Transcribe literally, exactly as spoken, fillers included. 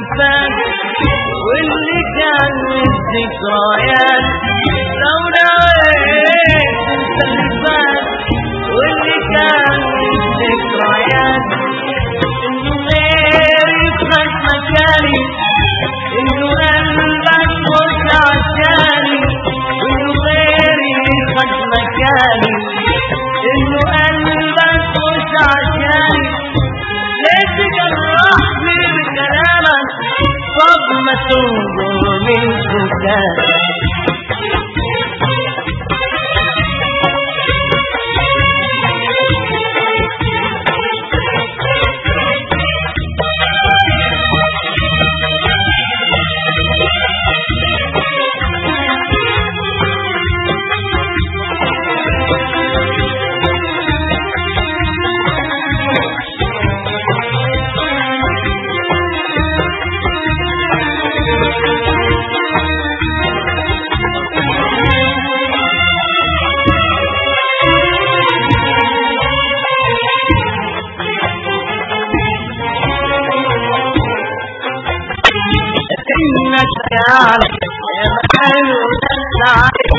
فات واللي كان الذكريات لو نويت انسى اللي فات واللي كان الذكريات انه غيري خد مكاني انه قلبك مش عشاني انه غيري خد مكاني انه قلبك مش عشاني ليه تجرحني بكلامك طب ما تنظر من سكانك انك تعرف يا محلو تسعى